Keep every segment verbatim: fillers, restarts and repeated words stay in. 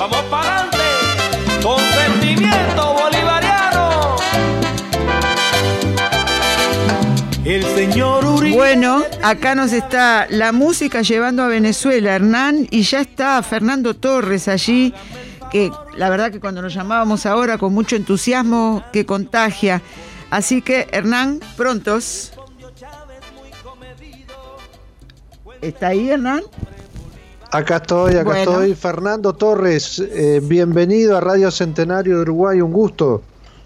vamos para adelante, con sentimiento bolivariano. El señor Uribe. Bueno, acá nos está la música llevando a Venezuela, Hernán, y ya está Fernando Torres allí, que la verdad que cuando nos llamábamos ahora con mucho entusiasmo que contagia. Así que, Hernán, prontos. ¿Está ahí, Hernán? Acá estoy, acá bueno. estoy. Fernando Torres, eh, bienvenido a Radio Centenario de Uruguay, un gusto.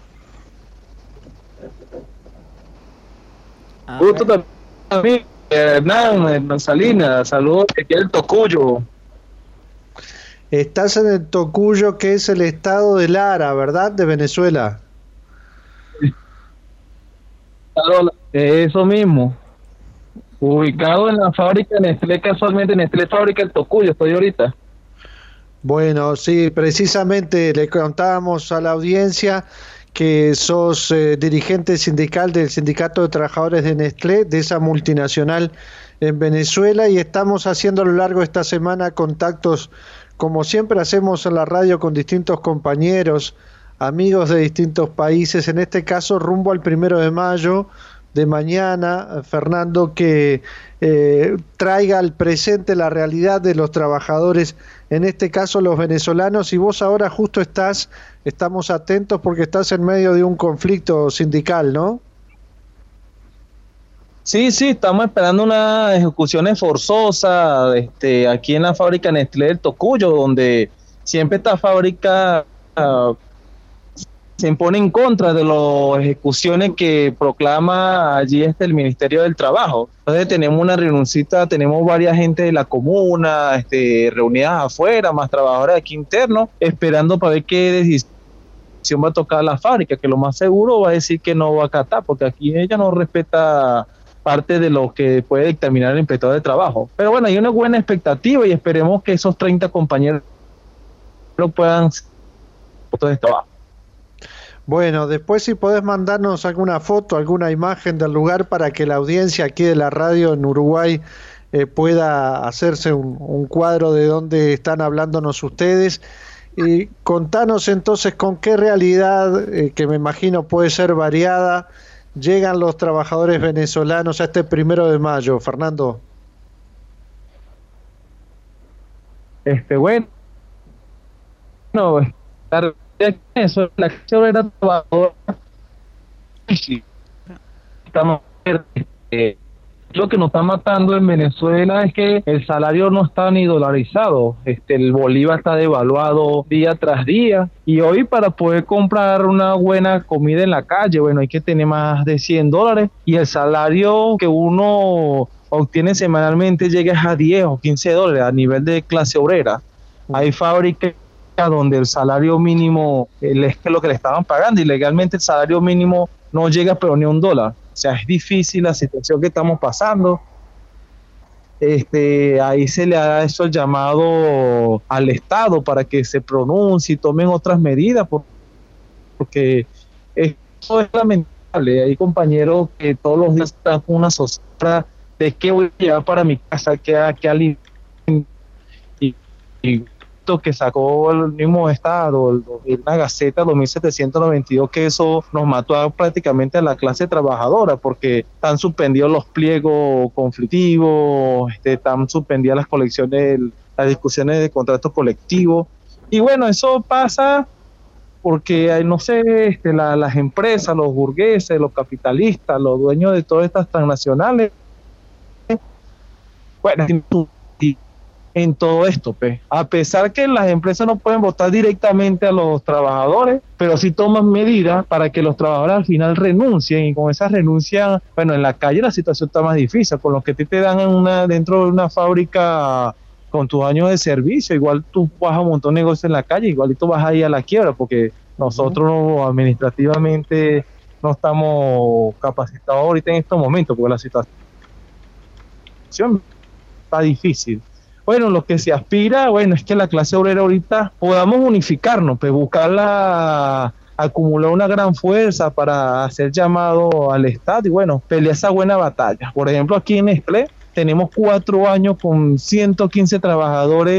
A gusto ver. también, Hernán, Hernán Salinas, saludos, aquí el Tocuyo. Estás en el Tocuyo, que es el estado de Lara, ¿verdad? De Venezuela. Eso mismo. Ubicado en la fábrica Nestlé, casualmente Nestlé Fábrica El Tocuyo, estoy ahorita. Bueno, sí, precisamente le contábamos a la audiencia que sos eh, dirigente sindical del Sindicato de Trabajadores de Nestlé, de esa multinacional en Venezuela, y estamos haciendo a lo largo de esta semana contactos, como siempre hacemos en la radio, con distintos compañeros, amigos de distintos países, en este caso rumbo al primero de mayo, de mañana, Fernando, que eh, traiga al presente la realidad de los trabajadores, en este caso los venezolanos, y vos ahora justo estás, estamos atentos porque estás en medio de un conflicto sindical, ¿no? Sí, sí, estamos esperando una ejecución forzosa este, aquí en la fábrica Nestlé del Tocuyo, donde siempre esta fábrica uh, se impone en contra de las ejecuciones que proclama allí este el Ministerio del Trabajo. Entonces tenemos una reunioncita, tenemos varias gente de la comuna este, reunidas afuera, más trabajadores aquí internos, esperando para ver qué decisión va a tocar la fábrica, que lo más seguro va a decir que no va a acatar, porque aquí ella no respeta parte de lo que puede dictaminar el inspector de trabajo. Pero bueno, hay una buena expectativa y esperemos que esos treinta compañeros puedan puestos de trabajo. Bueno, después si podés mandarnos alguna foto, alguna imagen del lugar para que la audiencia aquí de la radio en Uruguay eh, pueda hacerse un, un cuadro de dónde están hablándonos ustedes. Y contanos entonces con qué realidad, eh, que me imagino puede ser variada, llegan los trabajadores venezolanos a este primero de mayo, Fernando. Este, bueno, no, la eso, la clase obrera trabajadora, estamos, eh, lo que nos está matando en Venezuela es que el salario no está ni dolarizado, este, el bolívar está devaluado día tras día, y hoy para poder comprar una buena comida en la calle, bueno, hay que tener más de cien dólares, y el salario que uno obtiene semanalmente llega a diez o quince dólares a nivel de clase obrera. Hay fábricas donde el salario mínimo es lo que le estaban pagando y legalmente el salario mínimo no llega pero ni a un dólar. O sea, es difícil la situación que estamos pasando. Este, ahí se le ha hecho el llamado al Estado para que se pronuncie y tomen otras medidas, porque eso es lamentable. Hay compañeros que todos los días están con una zozobra de qué voy a llevar para mi casa, qué, qué alimento, y, y que sacó el mismo Estado, el, una Gaceta dos mil setecientos noventa y dos, que eso nos mató a, prácticamente a la clase trabajadora, porque están suspendidos los pliegos conflictivos, este, están suspendidas las colecciones, las discusiones de contratos colectivos, y bueno, eso pasa porque, no sé, este, la, las empresas, los burgueses, los capitalistas, los dueños de todas estas transnacionales, bueno, en todo esto, pues. A pesar que las empresas no pueden votar directamente a los trabajadores, pero sí toman medidas para que los trabajadores al final renuncien, y con esa renuncia, bueno, en la calle la situación está más difícil, con lo que te, te dan en una, dentro de una fábrica con tus años de servicio, igual tú vas a montar un negocio en la calle, igualito vas a ir a la quiebra, porque nosotros uh-huh. administrativamente no estamos capacitados ahorita en estos momentos, porque la situación está difícil. Bueno, lo que se aspira, bueno, es que la clase obrera ahorita podamos unificarnos, pues buscar la, acumular una gran fuerza para hacer llamado al Estado y bueno, pelear esa buena batalla. Por ejemplo, aquí en Nestlé tenemos cuatro años con ciento quince trabajadores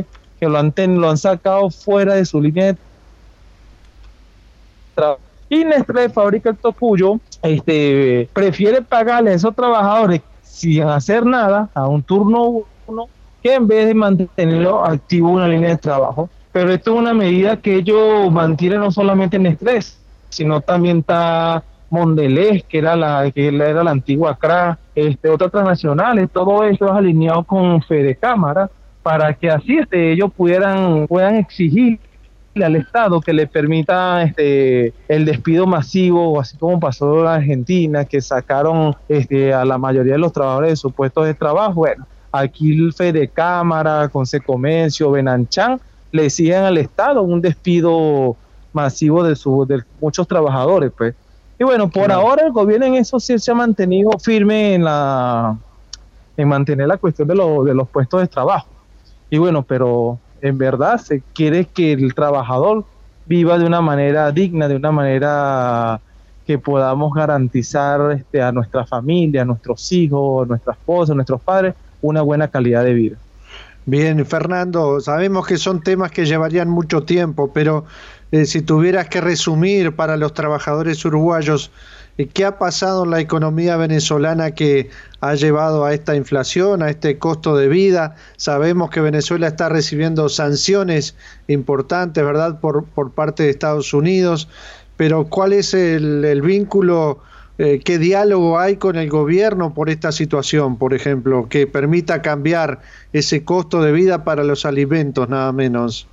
que lo han, ten, lo han sacado fuera de su línea de trabajo. Y Nestlé, Fábrica El Tocuyo, este, prefiere pagarle a esos trabajadores sin hacer nada a un turno uno, que en vez de mantenerlo activo una línea de trabajo. Pero esto es una medida que ellos mantienen no solamente en Nestlé, sino también está Mondelez, que era la que era la antigua C R A, este, otras transnacionales. Todo esto es alineado con Fedecámara para que así este, ellos pudieran puedan exigir al Estado que le permita este el despido masivo, así como pasó en Argentina, que sacaron este a la mayoría de los trabajadores de sus puestos de trabajo. Bueno, aquí el Fedecámara, Consecomercio, Benanchan le exigen al Estado un despido masivo de, su, de muchos trabajadores, pues. Y bueno, por claro. ahora el gobierno en eso sí se ha mantenido firme en la en mantener la cuestión de, lo, de los puestos de trabajo. Y bueno, pero en verdad se quiere que el trabajador viva de una manera digna, de una manera que podamos garantizar este, a nuestra familia, a nuestros hijos, a nuestra esposa, a nuestros padres, una buena calidad de vida. Bien, Fernando, sabemos que son temas que llevarían mucho tiempo, pero eh, si tuvieras que resumir para los trabajadores uruguayos, eh, ¿qué ha pasado en la economía venezolana que ha llevado a esta inflación, a este costo de vida? Sabemos que Venezuela está recibiendo sanciones importantes, ¿verdad?, por, por parte de Estados Unidos, pero ¿cuál es el, el vínculo? Eh, ¿Qué diálogo hay con el gobierno por esta situación, por ejemplo, que permita cambiar ese costo de vida para los alimentos, nada menos?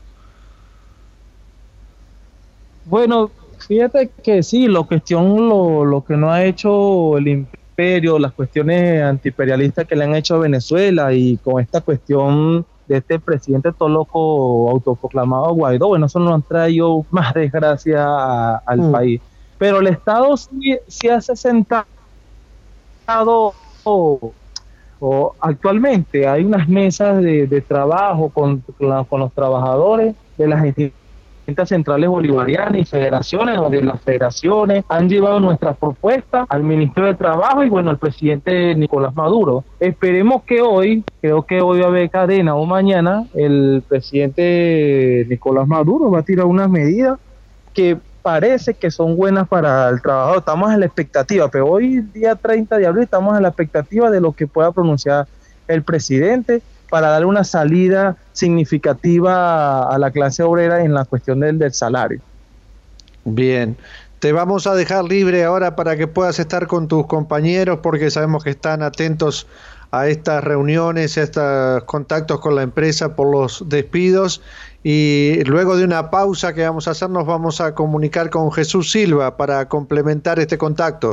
Bueno, fíjate que sí, la cuestión, lo, lo que no ha hecho el imperio, las cuestiones antiimperialistas que le han hecho a Venezuela y con esta cuestión de este presidente todo loco autoproclamado Guaidó, bueno, eso nos ha traído más desgracia a, al mm. país. Pero el Estado sí, sí hace sentado o, o actualmente hay unas mesas de, de trabajo con, con los trabajadores de las distintas centrales bolivarianas y federaciones, donde las federaciones han llevado nuestras propuestas al Ministerio de Trabajo y bueno, al presidente Nicolás Maduro. Esperemos que hoy, creo que hoy va a haber cadena o mañana, el presidente Nicolás Maduro va a tirar unas medidas que parece que son buenas para el trabajador. Estamos en la expectativa, pero hoy día treinta de abril estamos en la expectativa de lo que pueda pronunciar el presidente para darle una salida significativa a la clase obrera en la cuestión del, del salario. Bien, te vamos a dejar libre ahora para que puedas estar con tus compañeros porque sabemos que están atentos a estas reuniones, a estos contactos con la empresa por los despidos. Y luego de una pausa que vamos a hacer nos vamos a comunicar con Jesús Silva para complementar este contacto.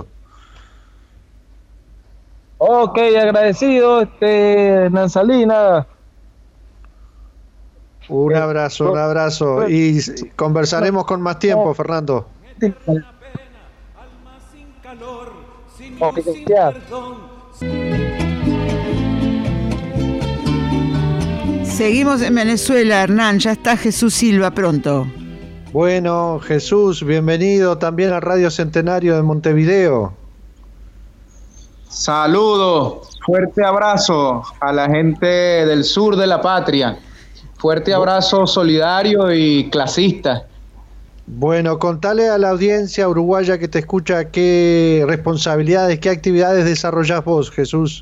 Ok, agradecido, este, Nansalina. Un abrazo, un abrazo. Y conversaremos con más tiempo, Fernando. Ok, ya. Seguimos en Venezuela, Hernán, ya está Jesús Silva pronto. Bueno, Jesús, bienvenido también a Radio Centenario de Montevideo. Saludos, fuerte abrazo a la gente del sur de la patria, fuerte abrazo solidario y clasista. Bueno, contale a la audiencia uruguaya que te escucha qué responsabilidades, qué actividades desarrollás vos, Jesús.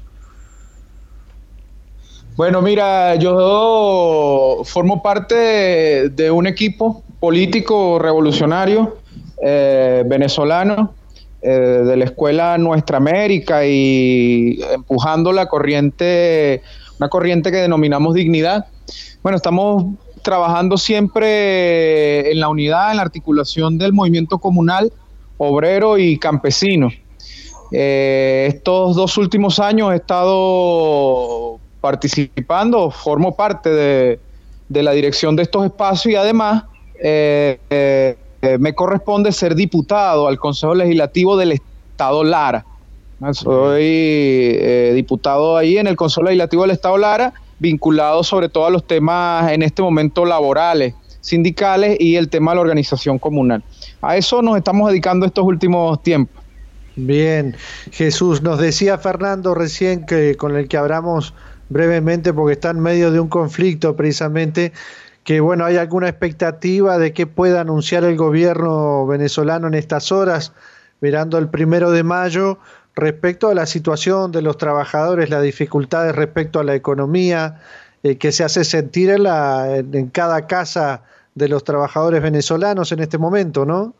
Bueno, mira, yo formo parte de un equipo político revolucionario eh, venezolano eh, de la escuela Nuestra América y empujando la corriente, una corriente que denominamos Dignidad. Bueno, estamos trabajando siempre en la unidad, en la articulación del movimiento comunal, obrero y campesino. Eh, estos dos últimos años he estado participando, formo parte de, de la dirección de estos espacios y además eh, eh, me corresponde ser diputado al Consejo Legislativo del Estado Lara. Soy eh, diputado ahí en el Consejo Legislativo del Estado Lara, vinculado sobre todo a los temas en este momento laborales, sindicales y el tema de la organización comunal. A eso nos estamos dedicando estos últimos tiempos. Bien, Jesús, nos decía Fernando recién que con el que hablamos brevemente porque está en medio de un conflicto precisamente, que bueno, hay alguna expectativa de qué pueda anunciar el gobierno venezolano en estas horas, mirando el primero de mayo, respecto a la situación de los trabajadores, las dificultades respecto a la economía, eh, que se hace sentir en, la, en, en cada casa de los trabajadores venezolanos en este momento, ¿no?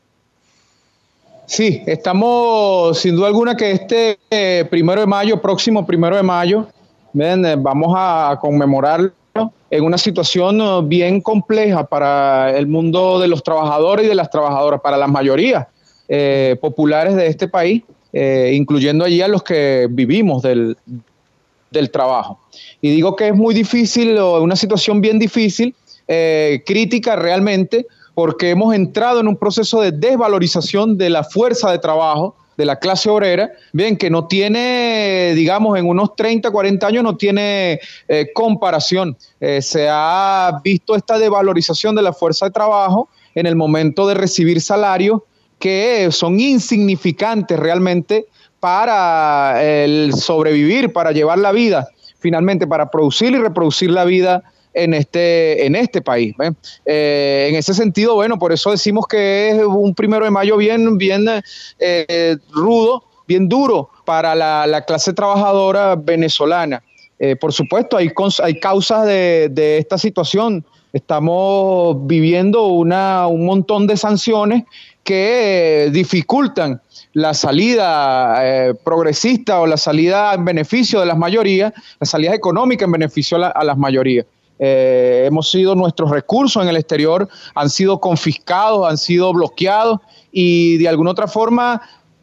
Sí, estamos sin duda alguna que este eh, primero de mayo, próximo primero de mayo, ven, eh, vamos a conmemorarlo en una situación bien compleja para el mundo de los trabajadores y de las trabajadoras, para las mayorías eh, populares de este país, eh, incluyendo allí a los que vivimos del, del trabajo. Y digo que es muy difícil, o una situación bien difícil, eh, crítica realmente, porque hemos entrado en un proceso de desvalorización de la fuerza de trabajo de la clase obrera, bien, que no tiene, digamos, en unos treinta, cuarenta años no tiene eh, comparación. Eh, se ha visto esta desvalorización de la fuerza de trabajo en el momento de recibir salarios que son insignificantes realmente para el sobrevivir, para llevar la vida, finalmente para producir y reproducir la vida en este, en este país. ¿eh? Eh, en ese sentido, bueno, por eso decimos que es un primero de mayo bien, bien eh, rudo, bien duro para la, la clase trabajadora venezolana. Eh, por supuesto, hay, hay causas de, de esta situación. Estamos viviendo una, un montón de sanciones que eh, dificultan la salida eh, progresista o la salida en beneficio de las mayorías, la salida económica en beneficio a, la, a las mayorías. Eh, hemos sido, nuestros recursos en el exterior han sido confiscados, han sido bloqueados y de alguna otra forma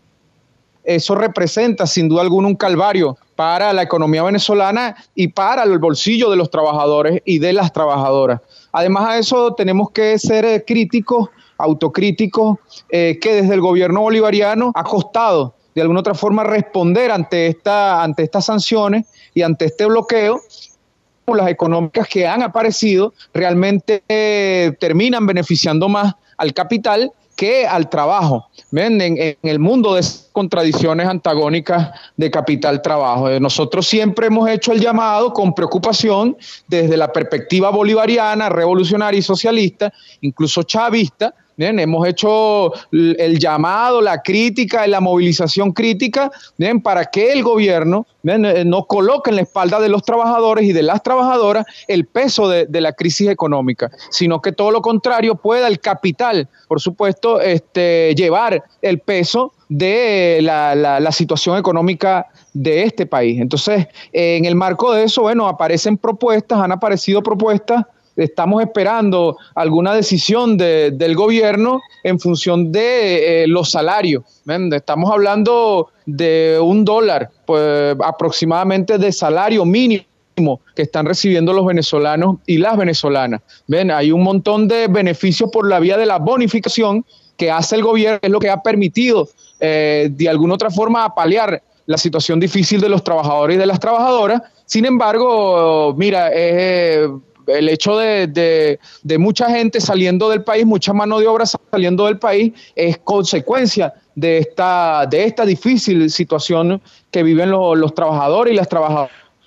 eso representa sin duda alguna un calvario para la economía venezolana y para el bolsillo de los trabajadores y de las trabajadoras. Además a eso tenemos que ser eh, críticos, autocríticos, eh, que desde el gobierno bolivariano ha costado de alguna otra forma responder ante, esta, ante estas sanciones y ante este bloqueo. Las económicas que han aparecido realmente eh, terminan beneficiando más al capital que al trabajo. ¿Ven? En, en el mundo de contradicciones antagónicas de capital-trabajo. Eh, nosotros siempre hemos hecho el llamado con preocupación desde la perspectiva bolivariana, revolucionaria y socialista, incluso chavista. Bien, hemos hecho el llamado, la crítica, la movilización crítica, bien, para que el gobierno bien, no coloque en la espalda de los trabajadores y de las trabajadoras el peso de, de la crisis económica, sino que todo lo contrario pueda el capital, por supuesto, este, llevar el peso de la, la, la situación económica de este país. Entonces, en el marco de eso, bueno, aparecen propuestas, han aparecido propuestas. Estamos esperando alguna decisión de, del gobierno en función de eh, los salarios. ¿Ven? Estamos hablando de un dólar pues, aproximadamente de salario mínimo que están recibiendo los venezolanos y las venezolanas. ¿Ven? Hay un montón de beneficios por la vía de la bonificación que hace el gobierno, es lo que ha permitido eh, de alguna otra forma paliar la situación difícil de los trabajadores y de las trabajadoras. Sin embargo, mira, eh, el hecho de, de, de mucha gente saliendo del país, mucha mano de obra saliendo del país, es consecuencia de esta, de esta difícil situación que viven los, los trabajadores y las trabajadoras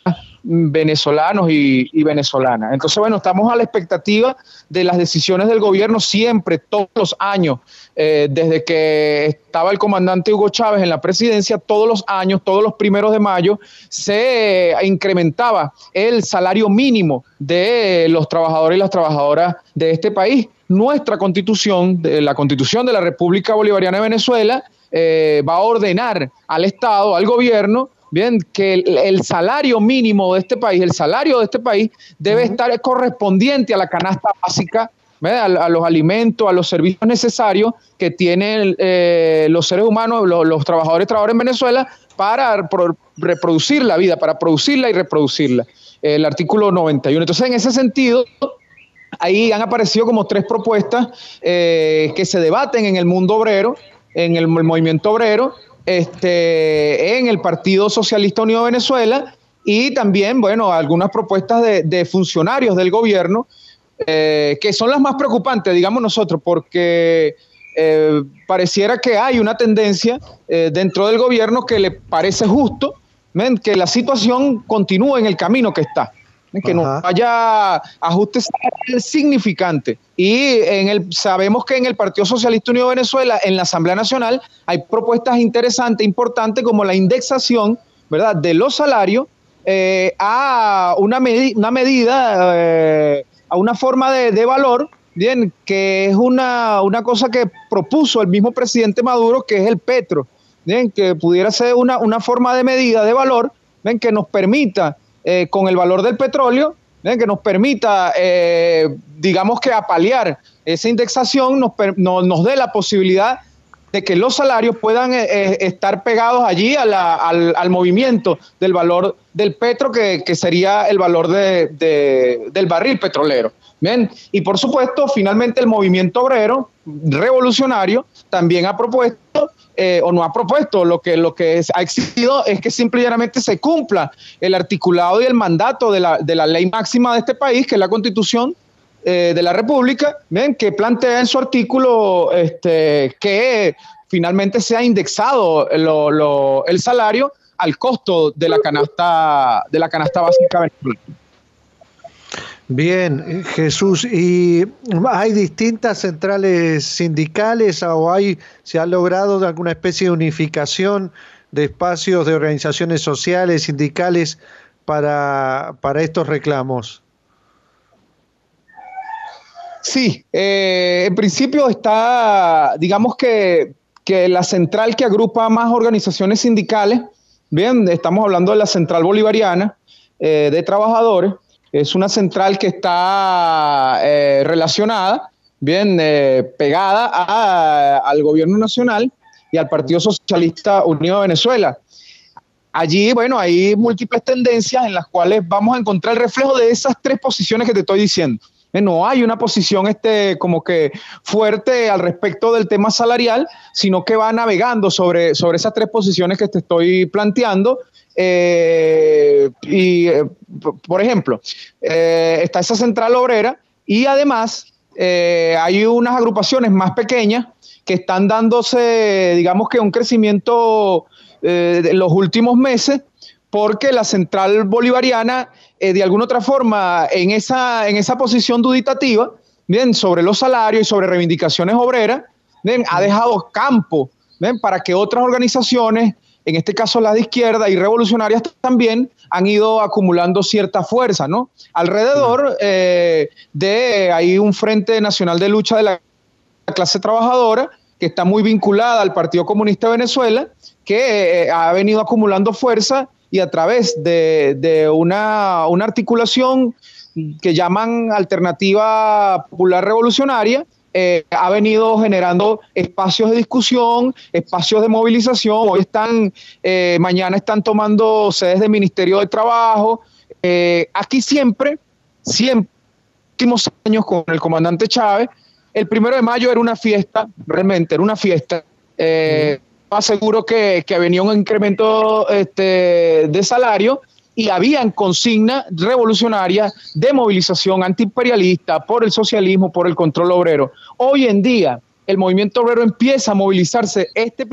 venezolanos y, y venezolanas. Entonces, bueno, estamos a la expectativa de las decisiones del gobierno siempre, todos los años, eh, desde que estaba el comandante Hugo Chávez en la presidencia, todos los años, todos los primeros de mayo, se eh, incrementaba el salario mínimo de los trabajadores y las trabajadoras de este país. Nuestra constitución, de la constitución de la República Bolivariana de Venezuela, eh, va a ordenar al Estado, al gobierno, bien, que el, el salario mínimo de este país, el salario de este país debe uh-huh. estar correspondiente a la canasta básica, a, a los alimentos, a los servicios necesarios que tienen eh, los seres humanos, los, los trabajadores y trabajadoras en Venezuela para pro, reproducir la vida, para producirla y reproducirla. El artículo noventa y uno. Entonces, en ese sentido, ahí han aparecido como tres propuestas eh, que se debaten en el mundo obrero, en el, el movimiento obrero, Este, en el Partido Socialista Unido de Venezuela y también, bueno, algunas propuestas de, de funcionarios del gobierno eh, que son las más preocupantes, digamos nosotros, porque eh, pareciera que hay una tendencia eh, dentro del gobierno que le parece justo, ¿ven? Que la situación continúe en el camino que está. que no haya ajustes significantes. Y en el, sabemos que en el Partido Socialista Unido de Venezuela, en la Asamblea Nacional, hay propuestas interesantes, importantes, como la indexación, ¿verdad?, de los salarios eh, a una, medi una medida, eh, a una forma de, de valor, bien, que es una, una cosa que propuso el mismo presidente Maduro, que es el petro, bien, que pudiera ser una, una forma de medida de valor, bien, que nos permita, eh, con el valor del petróleo, bien, que nos permita, eh, digamos que apalear esa indexación, nos, no, nos dé la posibilidad de que los salarios puedan eh, estar pegados allí a la, al, al movimiento del valor del petro, que, que sería el valor de, de, del barril petrolero. Bien, y por supuesto, finalmente el movimiento obrero revolucionario también ha propuesto, eh, o no ha propuesto, lo que, lo que es, ha exigido es que simple y llanamente se cumpla el articulado y el mandato de la, de la ley máxima de este país, que es la Constitución eh, de la República, bien, que plantea en su artículo este, que finalmente sea indexado lo, lo, el salario al costo de la canasta, de la canasta básica venezolana. Bien, Jesús, ¿y hay distintas centrales sindicales o hay, se ha logrado alguna especie de unificación de espacios de organizaciones sociales, sindicales para, para estos reclamos? Sí, eh, en principio está, digamos que, que la central que agrupa más organizaciones sindicales, bien, estamos hablando de la Central Bolivariana eh, de Trabajadores. Es una central que está eh, relacionada, bien, eh, pegada a, al gobierno nacional y al Partido Socialista Unido de Venezuela. Allí, bueno, hay múltiples tendencias en las cuales vamos a encontrar el reflejo de esas tres posiciones que te estoy diciendo. Eh, no hay una posición este, como que fuerte al respecto del tema salarial, sino que va navegando sobre, sobre esas tres posiciones que te estoy planteando. Eh, y eh, por ejemplo, eh, está esa central obrera y además eh, hay unas agrupaciones más pequeñas que están dándose, digamos que un crecimiento eh, de los últimos meses, porque la central bolivariana eh, de alguna otra forma en esa, en esa posición duditativa, bien, sobre los salarios y sobre reivindicaciones obreras, bien, ha dejado campo, bien, para que otras organizaciones, en este caso las de izquierda y revolucionarias también, han ido acumulando cierta fuerza, ¿no? Alrededor eh, de hay un Frente Nacional de Lucha de la Clase Trabajadora que está muy vinculada al Partido Comunista de Venezuela, que eh, ha venido acumulando fuerza y a través de, de una, una articulación que llaman Alternativa Popular Revolucionaria, Eh, ha venido generando espacios de discusión, espacios de movilización. Hoy están, eh, mañana están tomando sedes del Ministerio de Trabajo. Eh, aquí siempre, siempre, últimos años con el comandante Chávez, el primero de mayo era una fiesta, realmente era una fiesta. Eh, aseguro que, que venía un incremento este, de salario y habían consigna revolucionaria de movilización antiimperialista por el socialismo, por el control obrero. Hoy en día, el movimiento obrero empieza a movilizarse. Este,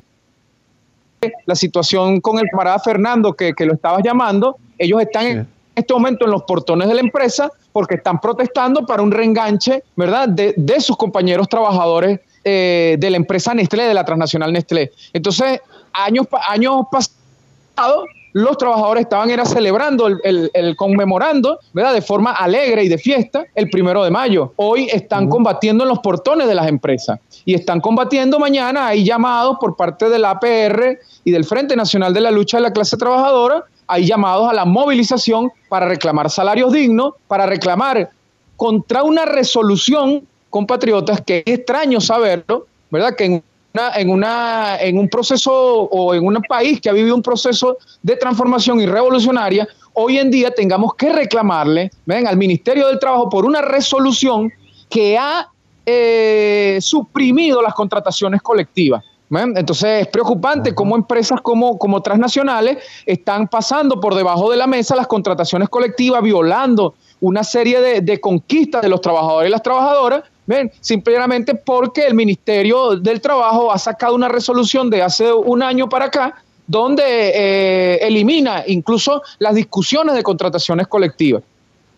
la situación con el camarada Fernando, que, que lo estabas llamando, ellos están sí. en este momento en los portones de la empresa porque están protestando para un reenganche, ¿verdad?, de, de sus compañeros trabajadores eh, de la empresa Nestlé, de la transnacional Nestlé. Entonces, años, años pasados, los trabajadores estaban era celebrando, el, el, el conmemorando, ¿verdad?, de forma alegre y de fiesta el primero de mayo. Hoy están uh-huh. combatiendo en los portones de las empresas y están combatiendo mañana. Hay llamados por parte del A P R y del Frente Nacional de la Lucha de la Clase Trabajadora, hay llamados a la movilización para reclamar salarios dignos, para reclamar contra una resolución, compatriotas, que es extraño saberlo, ¿verdad?, que en Una, en, una, en un proceso o en un país que ha vivido un proceso de transformación y revolucionaria, hoy en día tengamos que reclamarle, ven, al Ministerio del Trabajo por una resolución que ha eh, suprimido las contrataciones colectivas. ¿Ven? Entonces es preocupante cómo empresas como, como transnacionales están pasando por debajo de la mesa las contrataciones colectivas, violando una serie de, de conquistas de los trabajadores y las trabajadoras. Ven, simplemente porque el Ministerio del Trabajo ha sacado una resolución de hace un año para acá donde eh, elimina incluso las discusiones de contrataciones colectivas.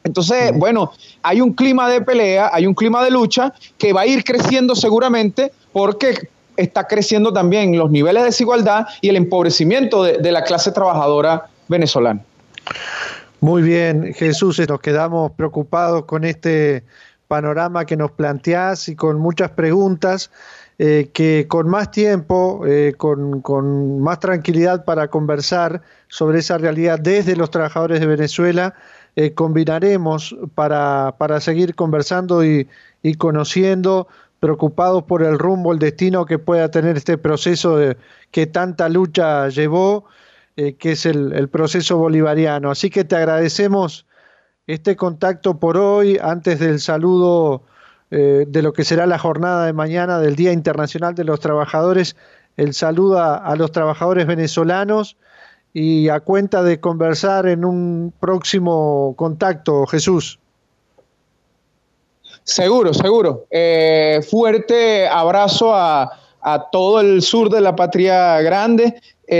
Entonces, bueno, hay un clima de pelea, hay un clima de lucha que va a ir creciendo seguramente porque está creciendo también los niveles de desigualdad y el empobrecimiento de, de la clase trabajadora venezolana. Muy bien, Jesús, nos quedamos preocupados con este panorama que nos planteás y con muchas preguntas eh, que con más tiempo, eh, con, con más tranquilidad para conversar sobre esa realidad desde los trabajadores de Venezuela, eh, combinaremos para, para seguir conversando y, y conociendo, preocupados por el rumbo, el destino que pueda tener este proceso de, que tanta lucha llevó, eh, que es el, el proceso bolivariano. Así que te agradecemos este contacto por hoy, antes del saludo eh, de lo que será la jornada de mañana del Día Internacional de los Trabajadores, el saludo a, a los trabajadores venezolanos y a cuenta de conversar en un próximo contacto, Jesús. Seguro, seguro. Eh, fuerte abrazo a, a todo el sur de la patria grande.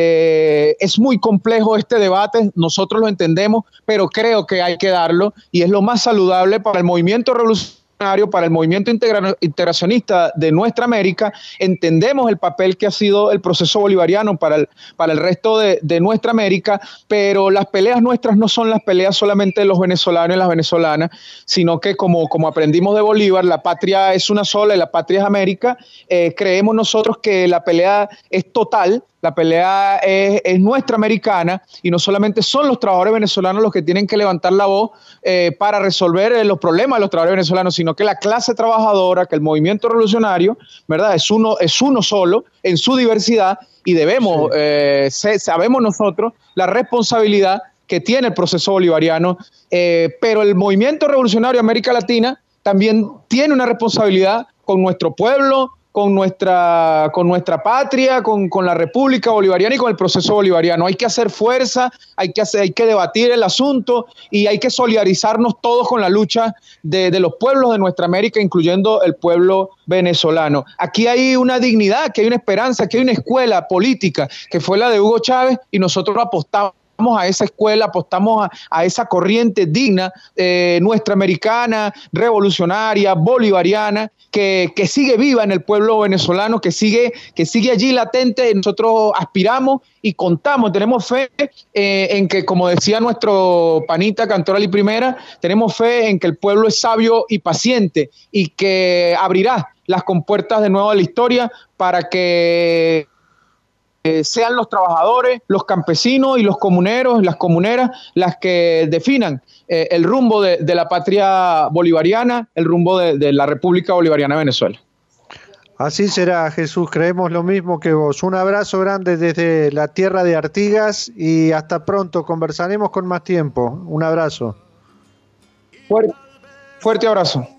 Eh, es muy complejo este debate, nosotros lo entendemos, pero creo que hay que darlo y es lo más saludable para el movimiento revolucionario, para el movimiento integra- integracionista de nuestra América. Entendemos el papel que ha sido el proceso bolivariano para el, para el resto de, de nuestra América, pero las peleas nuestras no son las peleas solamente de los venezolanos y las venezolanas, sino que como, como aprendimos de Bolívar, la patria es una sola y la patria es América. Eh, creemos nosotros que la pelea es total. La pelea es, es nuestra americana y no solamente son los trabajadores venezolanos los que tienen que levantar la voz eh, para resolver eh, los problemas de los trabajadores venezolanos, sino que la clase trabajadora, que el movimiento revolucionario, ¿verdad? Es uno, es uno solo en su diversidad y debemos, sí. eh, se, sabemos nosotros la responsabilidad que tiene el proceso bolivariano, eh, pero el movimiento revolucionario de América Latina también tiene una responsabilidad con nuestro pueblo, con nuestra, con nuestra patria, con, con la República Bolivariana y con el proceso bolivariano. Hay que hacer fuerza, hay que, hacer, hay que debatir el asunto y hay que solidarizarnos todos con la lucha de, de los pueblos de nuestra América, incluyendo el pueblo venezolano. Aquí hay una dignidad, aquí hay una esperanza, aquí hay una escuela política que fue la de Hugo Chávez y nosotros apostamos a esa escuela, apostamos a, a esa corriente digna, eh, nuestra americana, revolucionaria, bolivariana, que, que sigue viva en el pueblo venezolano, que sigue, que sigue allí latente. Nosotros aspiramos y contamos, tenemos fe eh, en que, como decía nuestro panita Cantoral y Primera, tenemos fe en que el pueblo es sabio y paciente y que abrirá las compuertas de nuevo de la historia para que Eh, sean los trabajadores, los campesinos y los comuneros, las comuneras, las que definan eh, el rumbo de, de la patria bolivariana, el rumbo de, de la República Bolivariana de Venezuela. Así será, Jesús, creemos lo mismo que vos. Un abrazo grande desde la tierra de Artigas y hasta pronto, conversaremos con más tiempo. Un abrazo. Fuerte, fuerte abrazo.